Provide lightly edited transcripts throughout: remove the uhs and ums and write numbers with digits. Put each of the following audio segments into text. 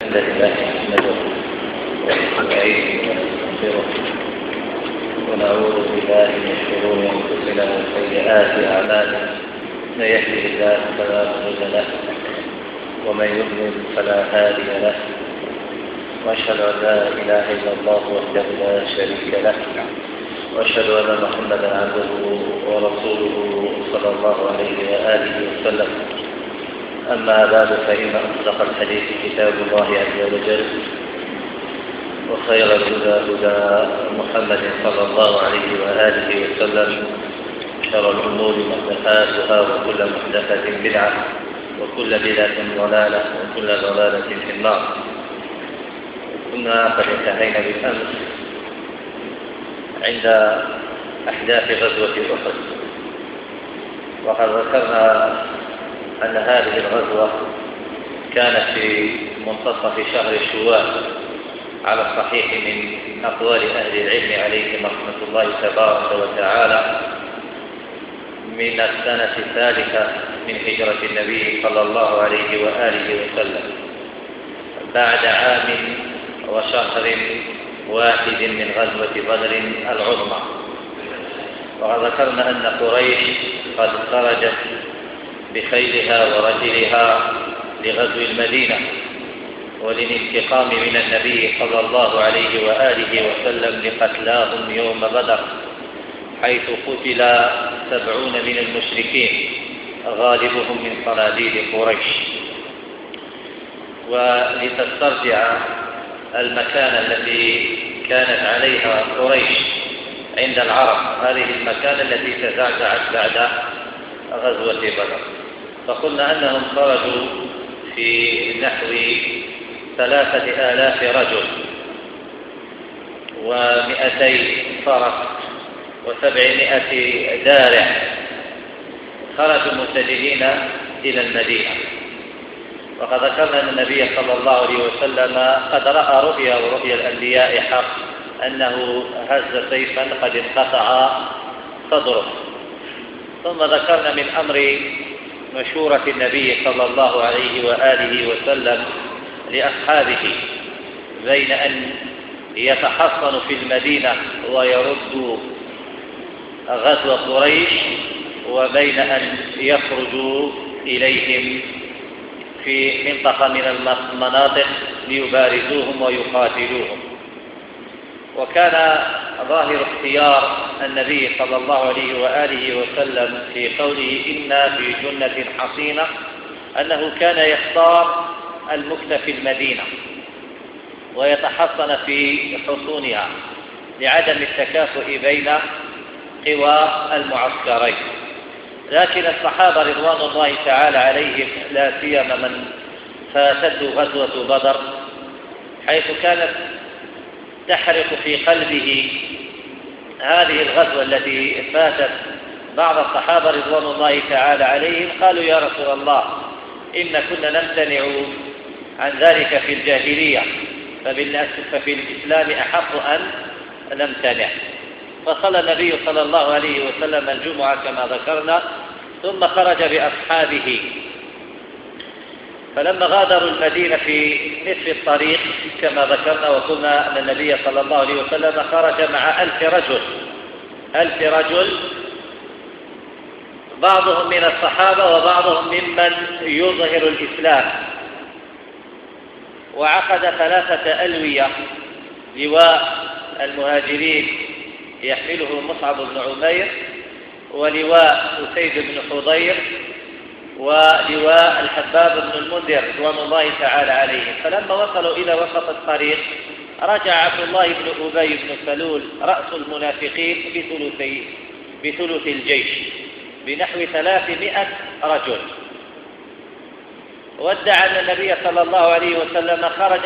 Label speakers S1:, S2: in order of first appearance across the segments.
S1: الحمد لله نحمده ونستعينه ونستغفره ونعوذ بالله من شرور انفسنا وسيئات اعمالنا، من يهده الله فلا مضل له ومن يضلل فلا هادي له، واشهد ان لا اله الا الله وحده لا شريك له، واشهد ان محمدا عبده ورسوله صلى الله عليه واله وسلم. أما بعد، فإن أصدق الحديث كتاب الله عز وجل، وخير الهدى هدى محمد صلى الله عليه وآله وسلم، شر الأمور محدثاتها وكل محدثة بدعة وكل بدعة ضلالة وكل ضلالة في النار. كنا قد انتهينا بالأمس عند أحداث غزوة أحد، وقد ذكرنا أن هذه الغزوة كانت في منتصف شهر شوال على الصحيح من أقوال أهل العلم عليهم رحمة الله تبارك وتعالى، من السنة الثالثة من هجرة النبي صلى الله عليه وآله وسلم، بعد عام وشهر واحد من غزوة بدر العظمى. وقد ذكرنا أن قريش قد خرجت بخيلها ورجلها لغزو المدينة وللانتقام من النبي صلى الله عليه وآله وسلم لقتلاهم يوم بدر، حيث قتل 70 من المشركين غالبهم من صناديد قريش. ولتسترجع المكان الذي كانت عليها قريش عند العرب، هذه المكان التي تزعزعت بعد غزوة بدر، فقلنا أنهم خرجوا في نحو 3000 رجل و200 فرس و700 دارع، خرجوا متجهين إلى المدينة. وقد ذكرنا أن النبي صلى الله عليه وسلم قد رأى رؤيا، ورؤيا الأنبياء حق، أنه هز سيفا قد انقطع صدره. ثم ذكرنا من أمر مشورة النبي صلى الله عليه وآله وسلم لأصحابه بين أن يتحصنوا في المدينة ويردوا غزو قريش، وبين أن يخرجوا إليهم في منطقة من المناطق ليبارزوهم ويقاتلوهم. وكان ظاهر اختيار النبي صلى الله عليه وآله وسلم في قوله إنا في جنة حصينة أنه كان يختار المكث في المدينة ويتحصن في حصونها لعدم التكافؤ بين قوى المعسكرين. لكن الصحابة رضوان الله تعالى عليهم، لا سيما من فاتته غزوة بدر، حيث كانت تحرق في قلبه هذه الغزوة التي فاتت بعض الصحابة رضوان الله تعالى عليهم، قالوا يا رسول الله إن كنا نمتنع عن ذلك في الجاهلية، ففي الإسلام أحق أن نمتنع. فصلى النبي صلى الله عليه وسلم الجمعة كما ذكرنا، ثم خرج بأصحابه. فلما غادروا المدينة في نصف الطريق كما ذكرنا، وقلنا أن النبي صلى الله عليه وسلم خرج مع 1000 رجل، بعضهم من الصحابة وبعضهم ممن يظهر الإسلام. وعقد 3 ألوية، لواء المهاجرين يحمله مصعب بن عمير، ولواء أسيد بن حضير، ولواء الحباب بن المنذر رضوان الله تعالى عليهم. فلما وصلوا إلى وسط الطريق رجع عبد الله بن أبي بن سلول رأس المنافقين بثلث الجيش بنحو 300 رجل، وادعى أن النبي صلى الله عليه وسلم خرج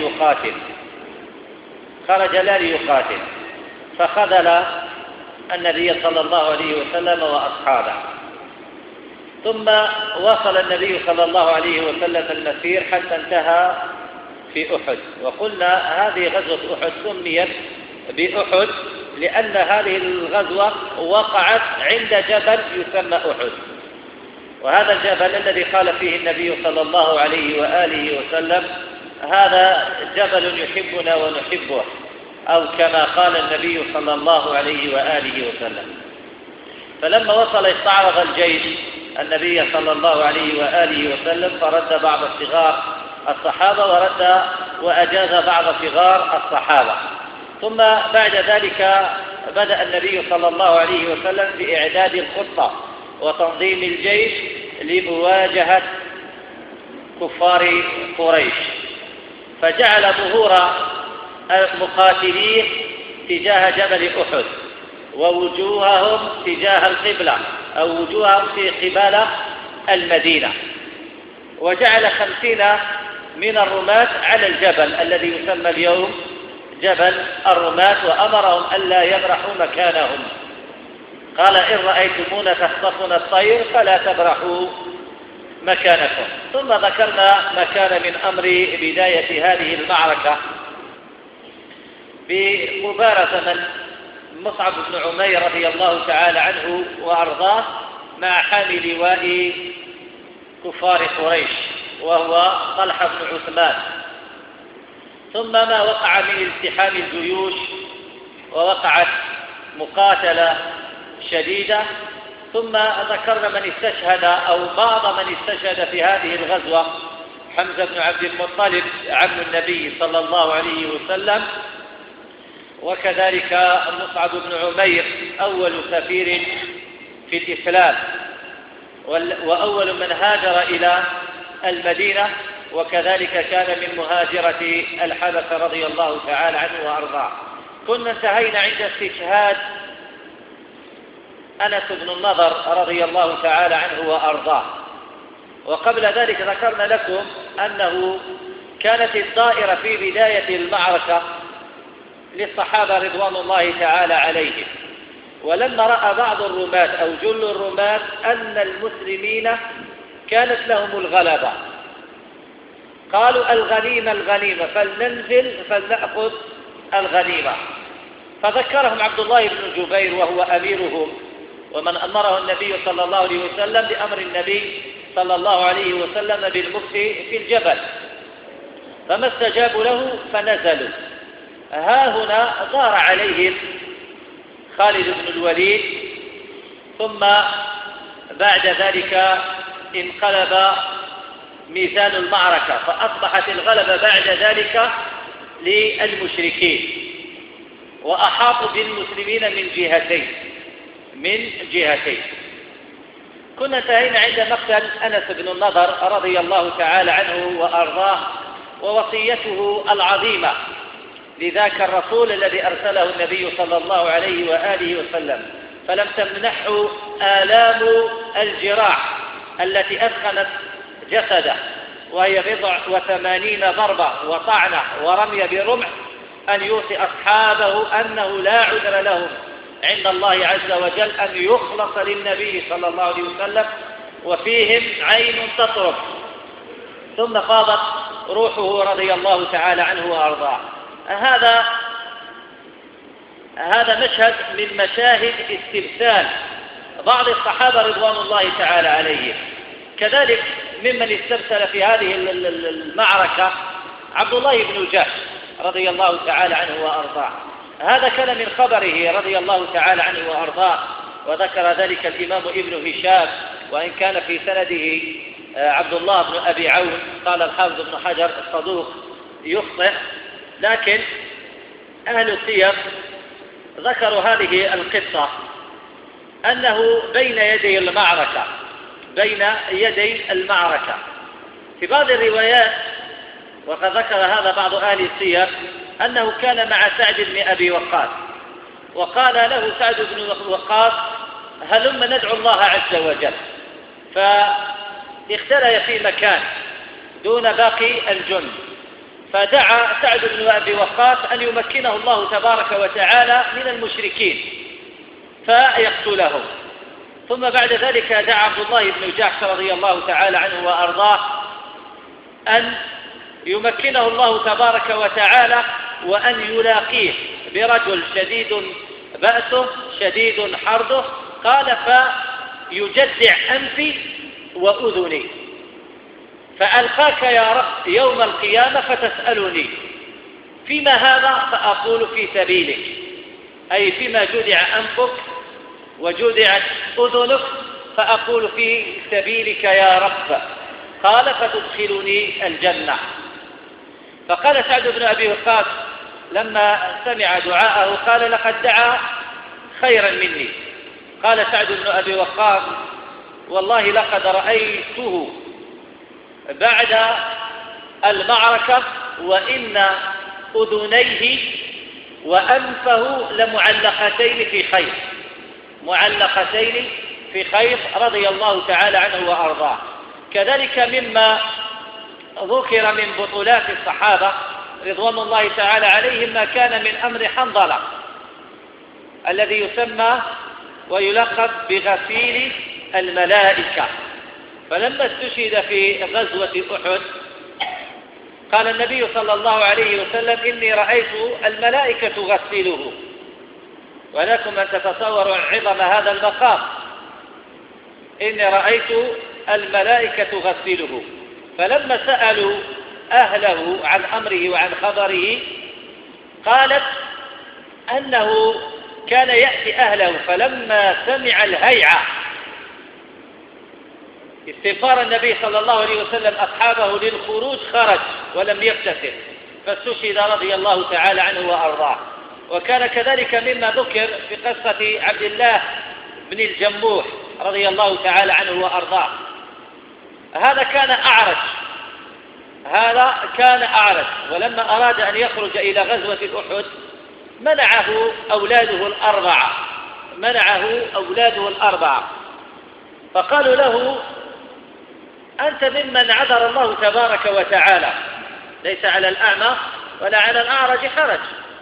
S1: لا ليقاتل، فخذل النبي صلى الله عليه وسلم وأصحابه. ثم وصل النبي صلى الله عليه وسلم المسير حتى انتهى في أحد. وقلنا هذه غزوة أحد سميت بأحد لأن هذه الغزوة وقعت عند جبل يسمى أحد، وهذا الجبل الذي قال فيه النبي صلى الله عليه وآله وسلم هذا جبل يحبنا ونحبه، أو كما قال النبي صلى الله عليه وآله وسلم. فلما وصل استعرض الجيش النبي صلى الله عليه وآله وسلم، فرد بعض صغار الصحابة وأجاز بعض صغار الصحابة. ثم بعد ذلك بدأ النبي صلى الله عليه وسلم بإعداد الخطة وتنظيم الجيش لمواجهة كفار قريش، فجعل ظهور المقاتلين تجاه جبل أحد ووجوههم تجاه القبلة أو وجوههم في قبال المدينة، وجعل 50 من الرماة على الجبل الذي يسمى اليوم جبل الرماة، وأمرهم ألا يبرحوا مكانهم. قال: إن رأيتمونا تخطفون الطير فلا تبرحوا مكانكم. ثم ذكرنا ما كان من أمر بداية هذه المعركة بمبارزة مصعب بن عمير رضي الله تعالى عنه وأرضاه مع حامل لواء كفار قريش وهو طلحة بن عثمان، ثم ما وقع من التحام الجيوش، ووقعت مقاتلة شديدة. ثم ذكرنا من استشهد أو بعض من استشهد في هذه الغزوة: حمزة بن عبد المطلب عم النبي صلى الله عليه وسلم، وكذلك مصعب بن عمير أول سفير في الإسلام وأول من هاجر إلى المدينة، وكذلك كان من مهاجرة الحبشة رضي الله تعالى عنه وأرضاه. كنا انتهينا عند استشهاد أنس بن النضر رضي الله تعالى عنه وأرضاه، وقبل ذلك ذكرنا لكم أنه كانت الدائرة في بداية المعركة للصحابة رضوان الله تعالى عليهم، ولما رأى بعض الرماة أو جل الرماة أن المسلمين كانت لهم الغلبة قالوا: الغنيمة فلننزل فلنأخذ الغنيمة. فذكرهم عبد الله بن جبير وهو أميرهم ومن أمره النبي صلى الله عليه وسلم بأمر النبي صلى الله عليه وسلم بالمكث في الجبل، فما استجابوا له فنزلوا. ها هنا ظهر عليهم خالد بن الوليد، ثم بعد ذلك انقلب ميزان المعركة، فأصبحت الغلبة بعد ذلك للمشركين، وأحاطوا بالمسلمين من جهتين. كنا انتهينا عند مقتل أنس بن النضر رضي الله تعالى عنه وأرضاه ووصيته العظيمة لذاك الرسول الذي أرسله النبي صلى الله عليه وآله وسلم، فلم تمنحه آلام الجراح التي أثخنت جسده، وهي 80 ضربة وطعنة ورمي برمح، أن يوصي أصحابه أنه لا عذر لهم عند الله عز وجل أن يخلص للنبي صلى الله عليه وسلم وفيهم عين تطرف. ثم فاضت روحه رضي الله تعالى عنه وأرضاه. هذا مشهد من مشاهد استبسال بعض الصحابة رضوان الله تعالى عليهم. كذلك ممن استبسل في هذه المعركة عبد الله بن جحش رضي الله تعالى عنه وأرضاه. هذا كان من خبره رضي الله تعالى عنه وأرضاه، وذكر ذلك الإمام ابن هشام، وإن كان في سنده عبد الله بن أبي عون، قال الحافظ ابن حجر الصدوق يخطئ، لكن أهل السير ذكروا هذه القصة أنه بين يدي المعركة في بعض الروايات، وقد ذكر هذا بعض أهل السير، أنه كان مع سعد بن أبي وقاص، وقال له سعد بن وقاص: هلم ندعو الله عز وجل. فاختلى في مكان دون باقي الجند، فدعا سعد بن أبي وقاص أن يمكنه الله تبارك وتعالى من المشركين فيقتلهم. ثم بعد ذلك دعا عبد الله بن جحش رضي الله تعالى عنه وأرضاه أن يمكنه الله تبارك وتعالى وأن يلاقيه برجل شديد بأسه شديد حربه، قال: فيجزع أنفي وأذني.
S2: فألقاك يا رب يوم القيامة فتسألني فيما هذا، فأقول في سبيلك، أي فيما جدع أنفك وجدعت أذنك، فأقول في سبيلك يا رب. قال فتدخلني الجنة. فقال سعد بن أبي وقاص لما سمع دعاءه قال لقد دعا خيرا مني. قال سعد بن أبي وقاص والله لقد رأيته بعد المعركة وإن أذنيه وأنفه لمعلقتين في خيط، معلقتين في خيط، رضي الله تعالى عنه وأرضاه. كذلك مما ذكر من بطولات الصحابة رضوان الله تعالى عليهم ما كان من أمر حنظلة الذي يسمى ويلقب بغسيل الملائكة. فلما استشهد في غزوة أحد قال النبي صلى الله عليه وسلم إني رأيت الملائكة تغسله، ولكم أن تتصوروا عظم هذا المقام، إني رأيت الملائكة تغسله. فلما سألوا أهله عن أمره وعن خبره قالت أنه كان يأتي أهله فلما سمع الهيعة استغفار النبي صلى الله عليه وسلم أصحابه للخروج خرج ولم يغتسل فاستشهد رضي الله تعالى عنه وأرضاه. وكان كذلك مما ذكر في قصة عبد الله بن الجموح رضي الله تعالى عنه وأرضاه. هذا كان أعرج، ولما أراد أن يخرج إلى غزوة أحد منعه أولاده الأربعة، فقالوا له أنت ممن عذر الله تبارك وتعالى، ليس على الأعمى ولا على الأعرج حرج،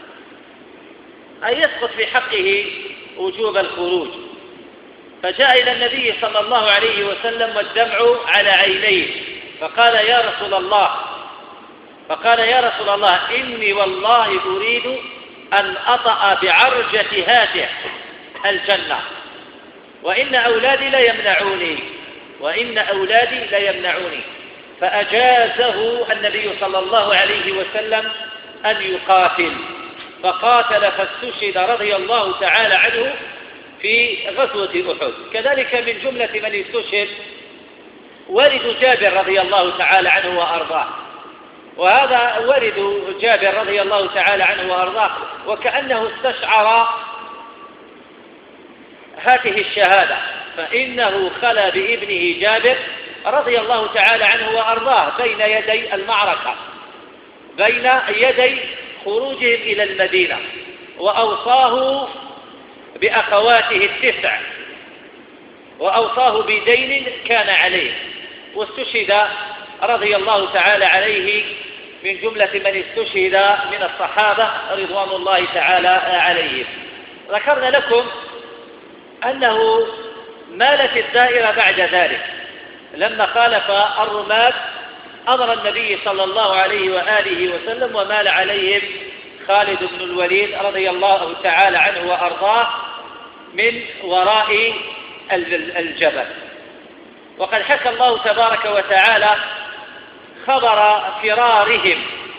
S2: أن يسقط في حقه وجوب الخروج. فجاء إلى النبي صلى الله عليه وسلم والدمع على عينيه فقال يا رسول الله إني والله أريد أن أطأ بعرجة هاته الجنة وإن أولادي ليمنعوني. فأجازه النبي صلى الله عليه وسلم أن يقاتل، فقاتل فاستشهد رضي الله تعالى عنه في غزوة أحد. كذلك من جملة من استشهد والد جابر رضي الله تعالى عنه وأرضاه، وهذا والد جابر رضي الله تعالى عنه وأرضاه وكأنه استشعر هذه الشهادة، فإنه خلى بابنه جابر رضي الله تعالى عنه وأرضاه بين يدي المعركة، بين يدي خروجهم إلى المدينة، وأوصاه بأخواته التسع، وأوصاه بدين كان عليه، واستشهد رضي الله تعالى عليه من جملة من استشهد من الصحابة رضوان الله تعالى عليهم. ذكرنا لكم أنه مالت الدائرة بعد ذلك لما خالف الرماة أمر النبي صلى الله عليه وآله وسلم ومال عليهم خالد بن الوليد رضي الله تعالى عنه وأرضاه من وراء الجبل. وقد حكى الله تبارك وتعالى خبر فرارهم،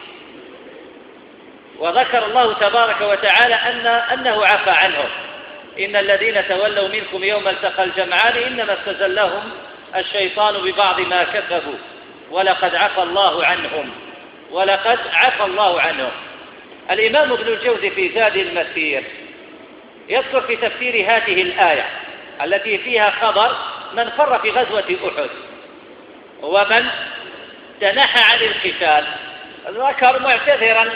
S2: وذكر الله تبارك وتعالى أنه عفى عنهم. إن الذين تولوا منكم يوم التقى الجمعان إنما استزلهم الشيطان ببعض ما كذبوا ولقد عفى الله عنهم. الإمام ابن الجوزي في زاد المسير يذكر في تفسير هذه الآية التي فيها خبر من فر في غزوة أحد ومن تنحى عن القتال، ذكر معتذرا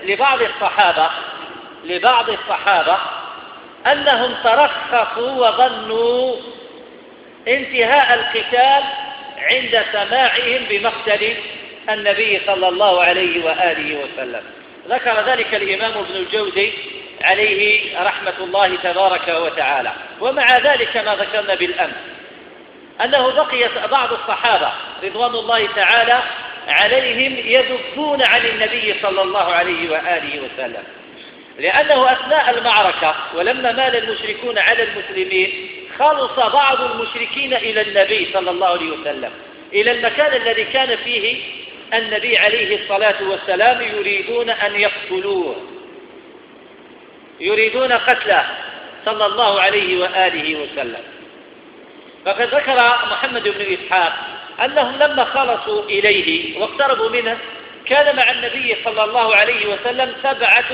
S2: لبعض الصحابة أنهم ترخصوا وظنوا انتهاء القتال عند سماعهم بمقتل النبي صلى الله عليه وآله وسلم. ذكر ذلك الإمام ابن الجوزي عليه رحمة الله تبارك وتعالى. ومع ذلك ما ذكرنا بالأمس أنه بقي بعض الصحابة رضوان الله تعالى عليهم يذبون عن النبي صلى الله عليه وآله وسلم، لأنه أثناء المعركة ولما مال المشركون على المسلمين خلص بعض المشركين إلى النبي صلى الله عليه وسلم إلى المكان الذي كان فيه النبي عليه الصلاة والسلام يريدون أن يقتلوه، يريدون قتله صلى الله عليه وآله وسلم. فقد ذكر محمد بن إسحاق أنهم لما خلصوا إليه واقتربوا منه كان مع النبي صلى الله عليه وسلم 7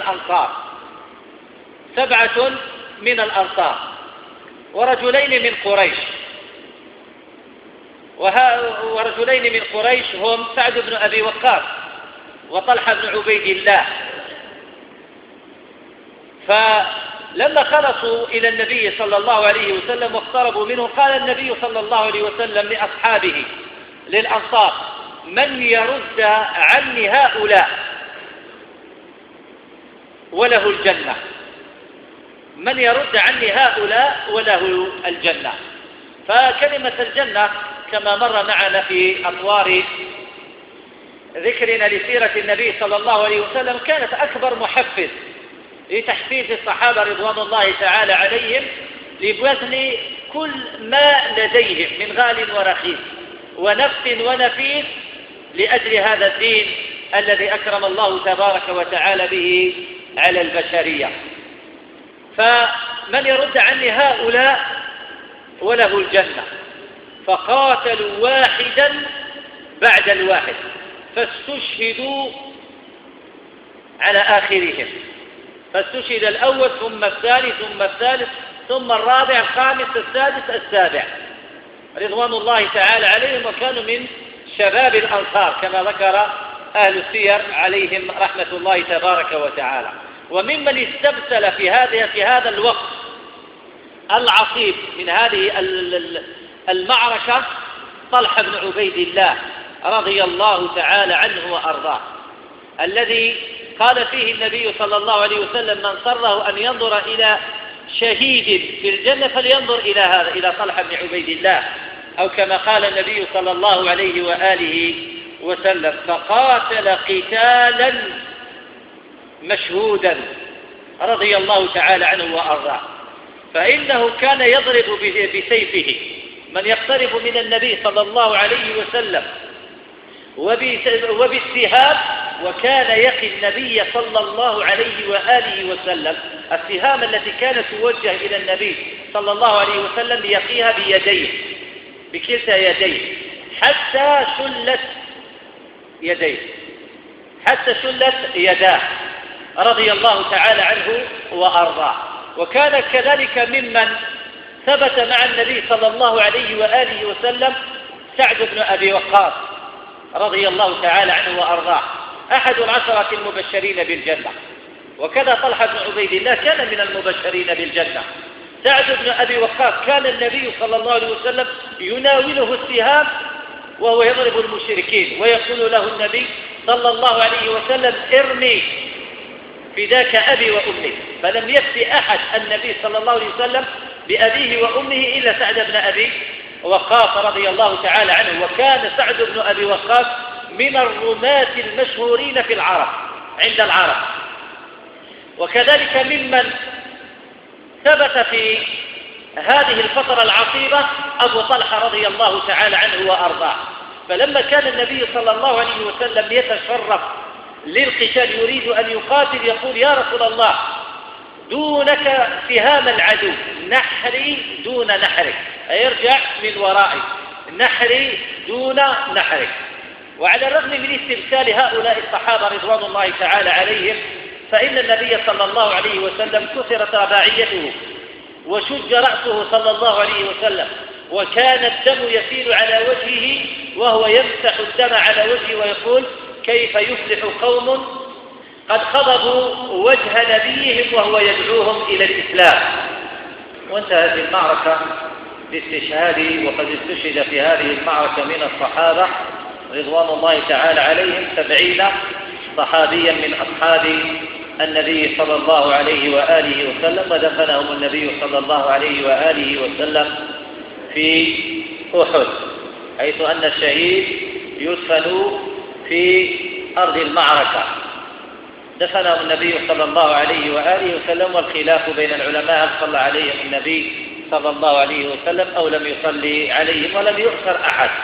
S2: من الأنصار ورجلين من قريش، ورجلين من قريش هم سعد بن أبي وقاص وطلحة بن عبيد الله. فلما خلصوا إلى النبي صلى الله عليه وسلم واقتربوا منه قال النبي صلى الله عليه وسلم لأصحابه للأنصار: من يرد عني هؤلاء وله الجنة، من يرد عني هؤلاء وله الجنة. فكلمة الجنة كما مر معنا في أطوار ذكرنا لسيرة النبي صلى الله عليه وسلم كانت أكبر محفز لتحفيز الصحابة رضوان الله تعالى عليهم لبذل كل ما لديهم من غال ورخيص ونفس ونفيس لأجل هذا الدين الذي أكرم الله تبارك وتعالى به على البشرية. فمن يرد عني هؤلاء وله الجنة. فقاتلوا واحدا بعد الواحد فاستشهدوا على آخرهم، فاستشهد الأول ثم الثاني ثم الثالث ثم الرابع الخامس السادس السابع رضوان الله تعالى عليهم، وكانوا من شباب الأنصار كما ذكر أهل السير عليهم رحمة الله تبارك وتعالى. وممن استبسل في هذا الوقت العصيب من هذه المعركة طلحة بن عبيد الله رضي الله تعالى عنه وأرضاه، الذي قال فيه النبي صلى الله عليه وسلم: من سره أن ينظر إلى شهيد في الجنة فلينظر إلى طلحة بن عبيد الله، أو كما قال النبي صلى الله عليه وآله وسلم: فقاتل قتالا مشهودا رضي الله تعالى عنه وأرضاه. فإنه كان يضرب بسيفه من يقترب من النبي صلى الله عليه وسلم وبالسهام، وكان يقي النبي صلى الله عليه وآله وسلم السهام التي كانت توجه إلى النبي صلى الله عليه وسلم يقيها بيديه بكلتا يديه حتى شلت يداه رضي الله تعالى عنه وأرضاه. وكان كذلك ممن ثبت مع النبي صلى الله عليه وآله وسلم سعد بن أبي وقاص رضي الله تعالى عنه وأرضاه، أحد العشرة المبشرين بالجنة. وكذا طلحة بن عبيد الله كان من المبشرين بالجنة. سعد بن أبي وقاص كان النبي صلى الله عليه وسلم يناوله السهام وهو يضرب المشركين، ويقول له النبي صلى الله عليه وسلم: ارمي فداك أبي وأمي. فلم يكفي أحد النبي صلى الله عليه وسلم بأبيه وأمه إلا سعد بن أبي وقاص رضي الله تعالى عنه. وكان سعد بن أبي وقاص من الرماة المشهورين في العرب عند العرب. وكذلك ممن ثبت في هذه الفترة العصيبة أبو طلحة رضي الله تعالى عنه وأرضاه. فلما كان النبي صلى الله عليه وسلم يتشرف للقتال يريد أن يقاتل يقول: يا رسول الله، دونك سهام العدو، نحري دون نحرك، يرجع من ورائي، نحري دون نحرك. وعلى الرغم من استبسال هؤلاء الصحابة رضوان الله تعالى عليهم، فإن النبي صلى الله عليه وسلم كسرت رباعيته وشج رأسه صلى الله عليه وسلم، وكان الدم يسيل على وجهه وهو يمسح الدم على وجهه ويقول: كيف يفلح قوم قد خضبوا وجه نبيهم وهو يدعوهم إلى الإسلام. وانتهت المعركة باستشهاد، وقد استشهد في هذه المعركة من الصحابة رضوان الله تعالى عليهم 70 صحابيا من أصحاب النبي صلى الله عليه وآله وسلم، ودفنهم النبي صلى الله عليه وآله وسلم في أحد، حيث أن الشهيد يدفن في أرض المعركة. دفنهم النبي صلى الله عليه وآله وسلم، والخلاف بين العلماء هل صلى عليهم النبي صلى الله عليه وسلم أو لم يصلي عليهم، ولم يؤثر أحد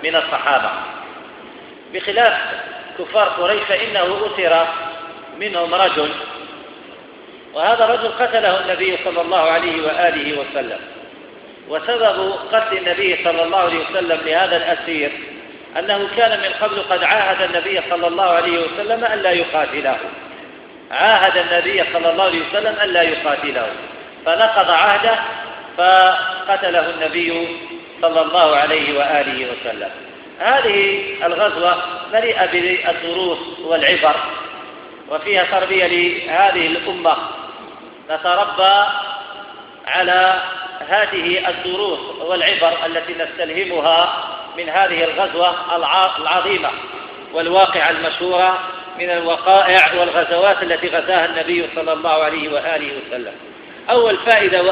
S2: من الصحابة، بخلاف كفار قريش فإنه أسر منهم رجل، وهذا الرجل قتله النبي صلى الله عليه وآله وسلم. وسبب قتل النبي صلى الله عليه وسلم لهذا الأسير أنه كان من قبل قد عاهد النبي صلى الله عليه وسلم أن لا يقاتله، عاهد النبي صلى الله عليه وسلم أن لا يقاتله، فنقض عهده فقتله النبي صلى الله عليه وآله وسلم. هذه الغزوة مليئة بالدروس والعبر، وفيها تربية لهذه الأمة، نتربى على هذه الدروس والعبر التي نستلهمها من هذه الغزوة العظيمة والواقعة المشهورة من الوقائع والغزوات التي غزاها النبي صلى الله عليه وآله وسلم. أول فائدة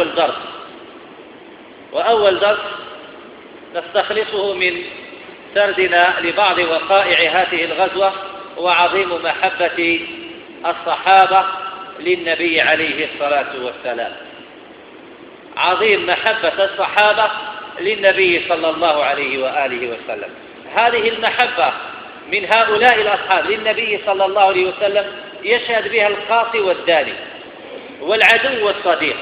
S2: وأول درس نستخلصه من سردنا لبعض وقائع هذه الغزوة وعظيم محبة الصحابة للنبي عليه الصلاة والسلام، عظيم محبة الصحابة للنبي صلى الله عليه وآله وسلم. هذه المحبة من هؤلاء الأصحاب للنبي صلى الله عليه وسلم يشهد بها القاصي والداني والعدو والصديق.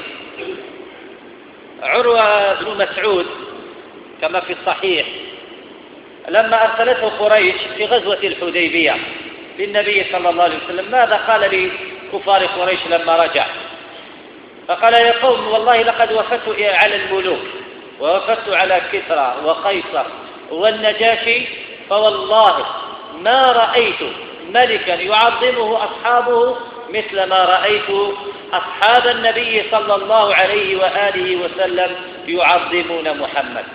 S2: عروة بن مسعود كما في الصحيح لما أرسلته قريش في غزوة الحديبية للنبي صلى الله عليه وسلم، ماذا قال لكفار قريش لما رجع؟ فقال: يا قوم والله لقد وفدت على الملوك ووفدت على كسرى وقيصر والنجاشي، فوالله ما رأيت ملكا يعظمه أصحابه مثل ما رأيت أصحاب النبي صلى الله عليه وآله وسلم يعظمون محمد.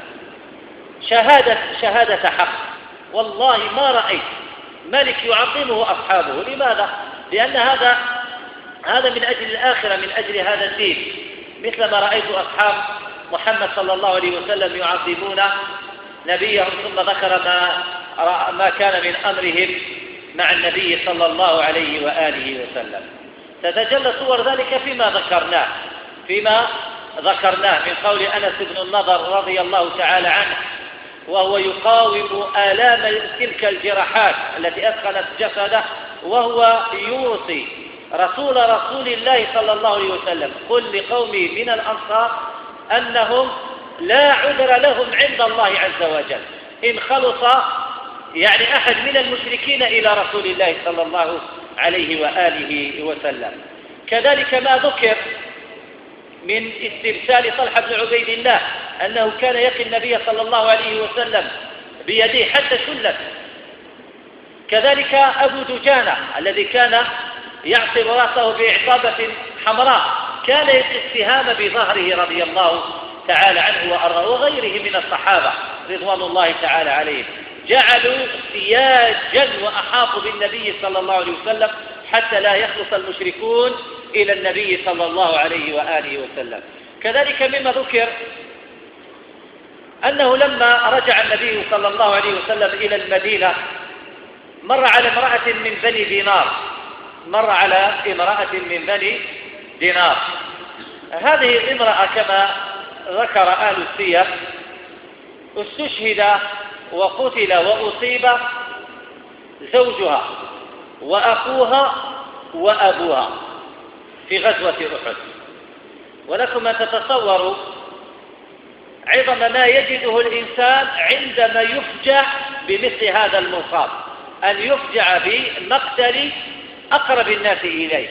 S2: شهادة حق، والله ما رأيت ملك يعظمه أصحابه. لماذا؟ لأن هذا من أجل الآخرة، من أجل هذا الدين، مثل ما رأيت أصحاب محمد صلى الله عليه وسلم يعظمون نبيهم. ثم ذكر ما كان من أمرهم مع النبي صلى الله عليه وآله وسلم. تتجلى صور ذلك فيما ذكرناه من قول أنس بن النضر رضي الله تعالى عنه وهو يقاوم آلام تلك الجراحات التي أثقلت جسده، وهو يوصي رسول الله صلى الله عليه وسلم: قل لقومي من الأنصار أنهم لا عذر لهم عند الله عز وجل إن خلص يعني أحد من المشركين إلى رسول الله صلى الله عليه وآله وسلم. كذلك ما ذكر من استرسال طلحة بن عبيد الله أنه كان يقي النبي صلى الله عليه وسلم بيديه حتى شلت. كذلك أبو دجانة الذي كان يعصب رأسه بإعصابة حمراء كان يلقي السهام بظهره رضي الله تعالى عنه وأرضاه، وغيره من الصحابة رضوان الله تعالى عليهم، جعلوا سياجا وأحاطوا بالنبي صلى الله عليه وسلم حتى لا يخلص المشركون إلى النبي صلى الله عليه وآله وسلم. كذلك مما ذكر أنه لما رجع النبي صلى الله عليه وسلم إلى المدينة مر على امرأة من بني دينار. هذه الامرأة كما ذكر أهل السير استشهد وقتل وأصيب زوجها وأخوها وأبوها في غزوة أحد. ولكم أن تتصوروا عظم ما يجده الإنسان عندما يفجع بمثل هذا المصاب، أن يفجع بمقتل أقرب الناس إليه،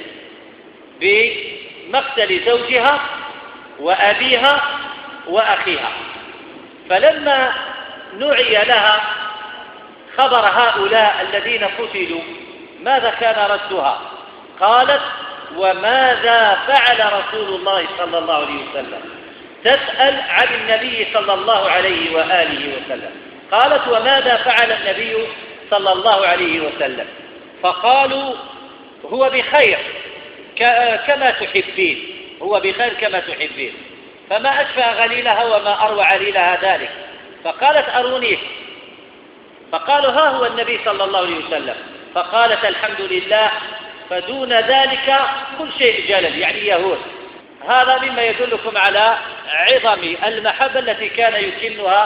S2: بمقتل زوجها وأبيها وأخيها. فلما نعي لها خبر هؤلاء الذين قتلوا ماذا كان ردها؟ قالت: وماذا فعل رسول الله صلى الله عليه وسلم؟ تسأل عن النبي صلى الله عليه وآله وسلم. قالت: وماذا فعل النبي صلى الله عليه وسلم؟ فقالوا: هو بخير كما تحبين، هو بخير كما تحبين. فما أشفى غليلها وما أروع عليلها ذلك. فقالت: أرونيه. فقالوا: ها هو النبي صلى الله عليه وسلم. فقالت: الحمد لله، فدون ذلك كل شيء جلل، يعني يهود. هذا مما يدلكم على عظم المحبة التي كان يكنها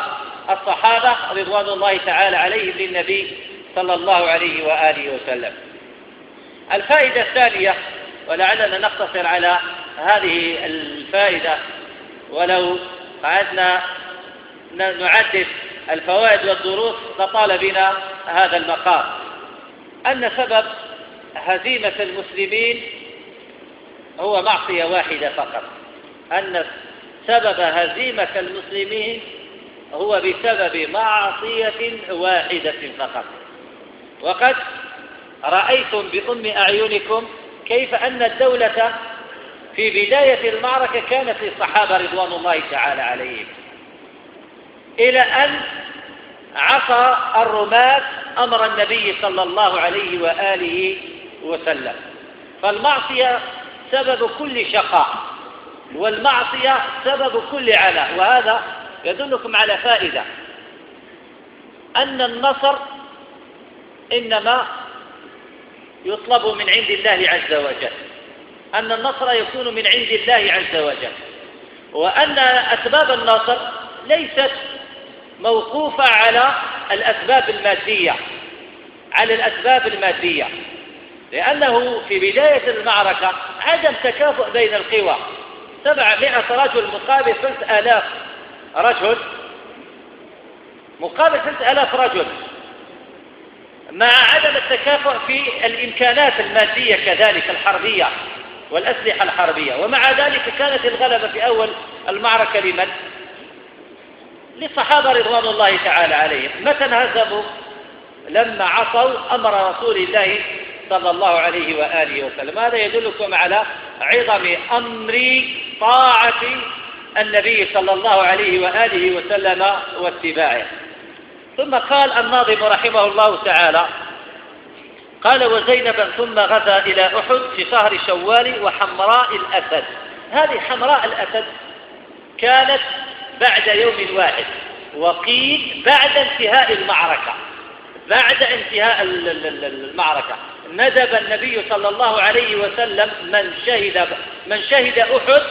S2: الصحابة رضوان الله تعالى عليهم للنبي صلى الله عليه وآله وسلم. الفائدة الثانية، ولعلنا نقتصر على هذه الفائدة ولو قعدنا نعدد الفوائد والدروس لطال بنا هذا المقام، أن سبب هزيمة المسلمين هو معصية واحدة فقط، أن سبب هزيمة المسلمين هو بسبب معصية واحدة فقط. وقد رأيتم بأم أعينكم كيف أن الدولة في بداية المعركة كانت للصحابة رضوان الله تعالى عليهم، إلى أن عصى الرماة أمر النبي صلى الله عليه وآله وسلم. فالمعصية سبب كل شقاء، والمعصية سبب كل عناء. وهذا يدلكم على فائدة، أن النصر إنما يطلب من عند الله عز وجل، أن النصر يكون من عند الله عز وجل، وأن أسباب النصر ليست موقوفة على الأسباب المادية، لأنه في بداية المعركة عدم تكافؤ بين القوى، 700 رجل مقابل 3000 رجل، مقابل 3000 رجل، مع عدم التكافؤ في الإمكانات المادية كذلك الحربية والأسلحة الحربية. ومع ذلك كانت الغلبة في أول المعركة لمن؟ للصحابة رضوان الله تعالى عليهم. متى انهزموا؟ لما عصوا أمر رسول الله صلى الله عليه وآله وسلم. هذا يدلكم على عظم أمر طاعة النبي صلى الله عليه وآله وسلم واتباعه. ثم قال الناظم رحمه الله تعالى، قال وزينبا ثم غزا إلى أحد في شهر شوال وحمراء الأسد. هذه حمراء الأسد كانت بعد يوم واحد، وقيل بعد انتهاء المعركة. بعد انتهاء المعركة ندب النبي صلى الله عليه وسلم من شهد أحد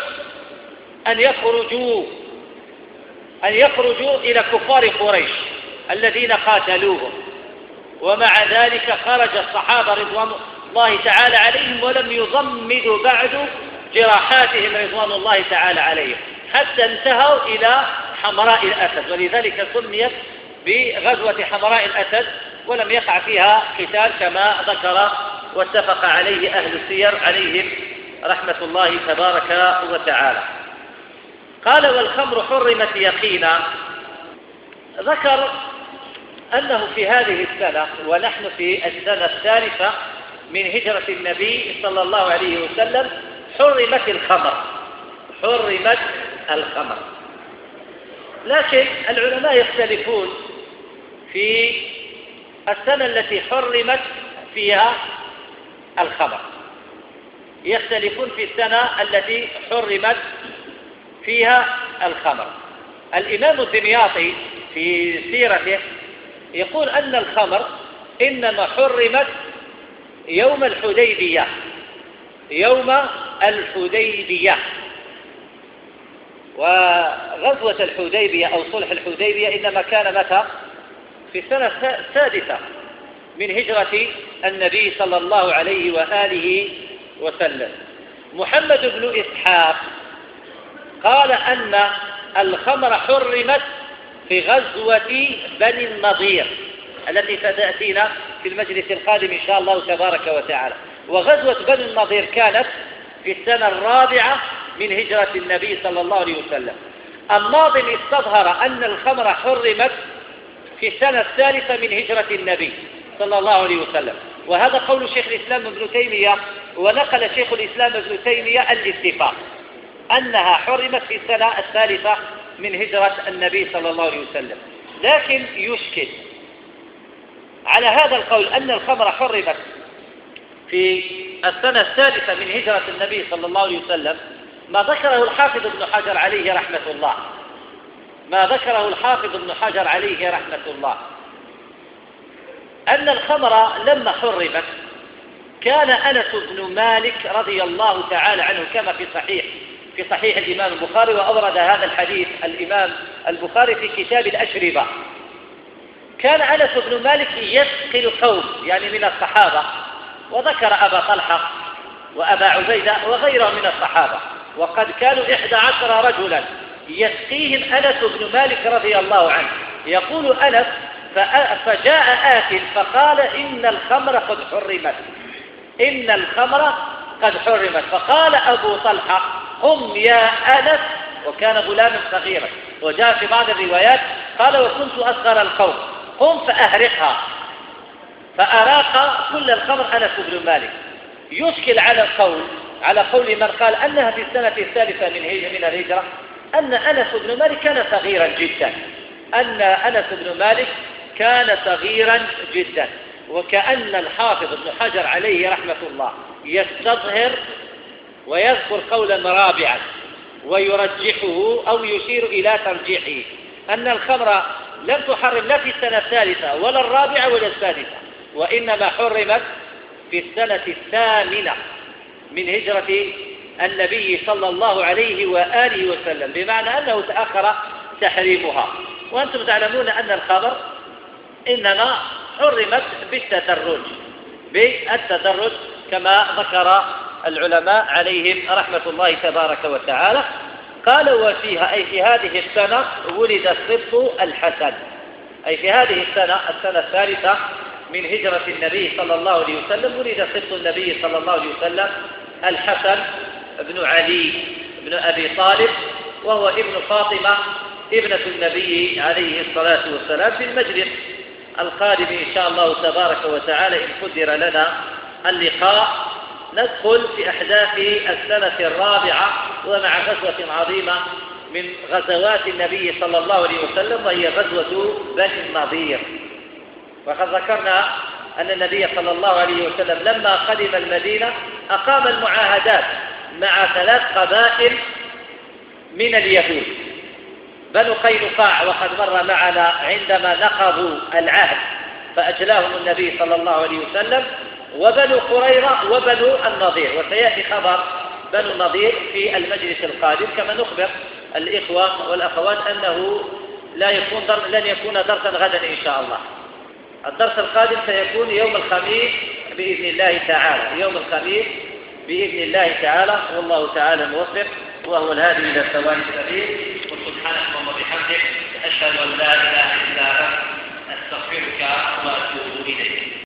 S2: أن يخرجوا إلى كفار قريش الذين قاتلوهم. ومع ذلك خرج الصحابة رضوان الله تعالى عليهم ولم يضمدوا بعد جراحاتهم رضوان الله تعالى عليهم حتى انتهوا إلى حمراء الأسد، ولذلك سميت بغزوة حمراء الأسد، ولم يقع فيها قتال كما ذكر واتفق عليه أهل السير عليهم رحمة الله تبارك وتعالى. قال والخمر حرمت يقينا. ذكر أنه في هذه السنة ونحن في السنة الثالثة من هجرة النبي صلى الله عليه وسلم حرمت الخمر. لكن العلماء يختلفون في السنة التي حرمت فيها الخمر، يختلفون في السنة التي حرمت فيها الخمر. الإمام الدمياطي في سيرته يقول أن الخمر إنما حرمت يوم الحديبية، وغزوة الحديبية أو صلح الحديبية إنما كان متى؟ في السنة السادسة من هجرة النبي صلى الله عليه وآله وسلم. محمد بن إسحاق قال أن الخمر حرمت في غزوة بني النضير التي ستأتينا في المجلس القادم إن شاء الله تبارك وتعالى. وغزوة بني النضير كانت في السنة الرابعة من هجرة النبي صلى الله عليه وسلم. الناظم استظهر أن الخمر حرمت في السنة الثالثة من هجرة النبي صلى الله عليه وسلم، وهذا قول شيخ الإسلام ابن تيمية، ونقل شيخ الإسلام ابن تيمية الاتفاق أنها حرمت في السنة الثالثة من هجرة النبي صلى الله عليه وسلم. لكن يشكل على هذا القول أن الخمر حرمت في السنة الثالثة من هجرة النبي صلى الله عليه وسلم ما ذكره الحافظ ابن حجر عليه رحمة الله، أن الخمر لما حرمت كان أنس بن مالك رضي الله تعالى عنه كما في في صحيح الإمام البخاري، وأورد هذا الحديث الإمام البخاري في كتاب الأشربة. كان أنس بن مالك يسقي القوم يعني من الصحابة، وذكر أبا طلحة وأبا عبيدة وغيرهم من الصحابة، وقد كانوا 11 رجلا يسقيهم أنس بن مالك رضي الله عنه. يقول أنس: فجاء آت فقال: إن الخمر قد حرمت، إن الخمر قد حرمت. فقال أبو طلحة: قم يا أنس، وكان غلاما صغيرا. وجاء في بعض الروايات قال: وكنت أصغر القوم، قم فأهرقها. فأراق كل الخمر أنس بن مالك. يشكل على قول من قال أنها في السنة الثالثة من الهجرة، أن أنس بن مالك كان صغيرا جدا، أن أنس بن مالك كان صغيرا جدا. وكأن الحافظ ابن حجر عليه رحمة الله يستظهر ويذكر قولا رابعا ويرجحه أو يشير إلى ترجيحه، أن الخمر لم تحرم لا في السنة الثالثة ولا الرابعة ولا السادسة، وإنما حرمت في السنة الثامنة من هجرة النبي صلى الله عليه وآله وسلم، بمعنى أنه تأخر تحريمها. وأنتم تعلمون أن الخمر إنما حرمت بالتدرج كما ذكر العلماء عليهم رحمة الله تبارك وتعالى. قال: وفيها أي في هذه السنة ولد الصبط الحسن، أي في هذه السنة الثالثة من هجرة النبي صلى الله عليه وسلم ولد صبط النبي صلى الله عليه وسلم الحسن بن علي بن أبي طالب، وهو ابن فاطمة ابنة النبي عليه الصلاة والسلام. في المجلس القادم إن شاء الله تبارك وتعالى إن قدر لنا اللقاء ندخل في أحداث السنة الرابعة، ومع غزوة عظيمة من غزوات النبي صلى الله عليه وسلم، وهي غزوة بني النضير. وقد ذكرنا أن النبي صلى الله عليه وسلم لما قدم المدينة أقام المعاهدات مع 3 قبائل من اليهود: بنو قينقاع، وقد مر معنا عندما نقضوا العهد فأجلاهم النبي صلى الله عليه وسلم، وبنو قريظة وبنو النضير. وسيأتي خبر بنو النضير في المجلس القادم، كما نخبر الإخوة والأخوات أنه لن يكون درسا غدا إن شاء الله. الدرس القادم سيكون يوم الخميس بإذن الله تعالى، يوم الخميس بإذن الله تعالى، والله تعالى موفق وهو الهادي إلى سواء السبيل. وسبحانك اللهم وبحمدك أشهد أن لا إله إلا أنت أستغفرك وأتوب إليك.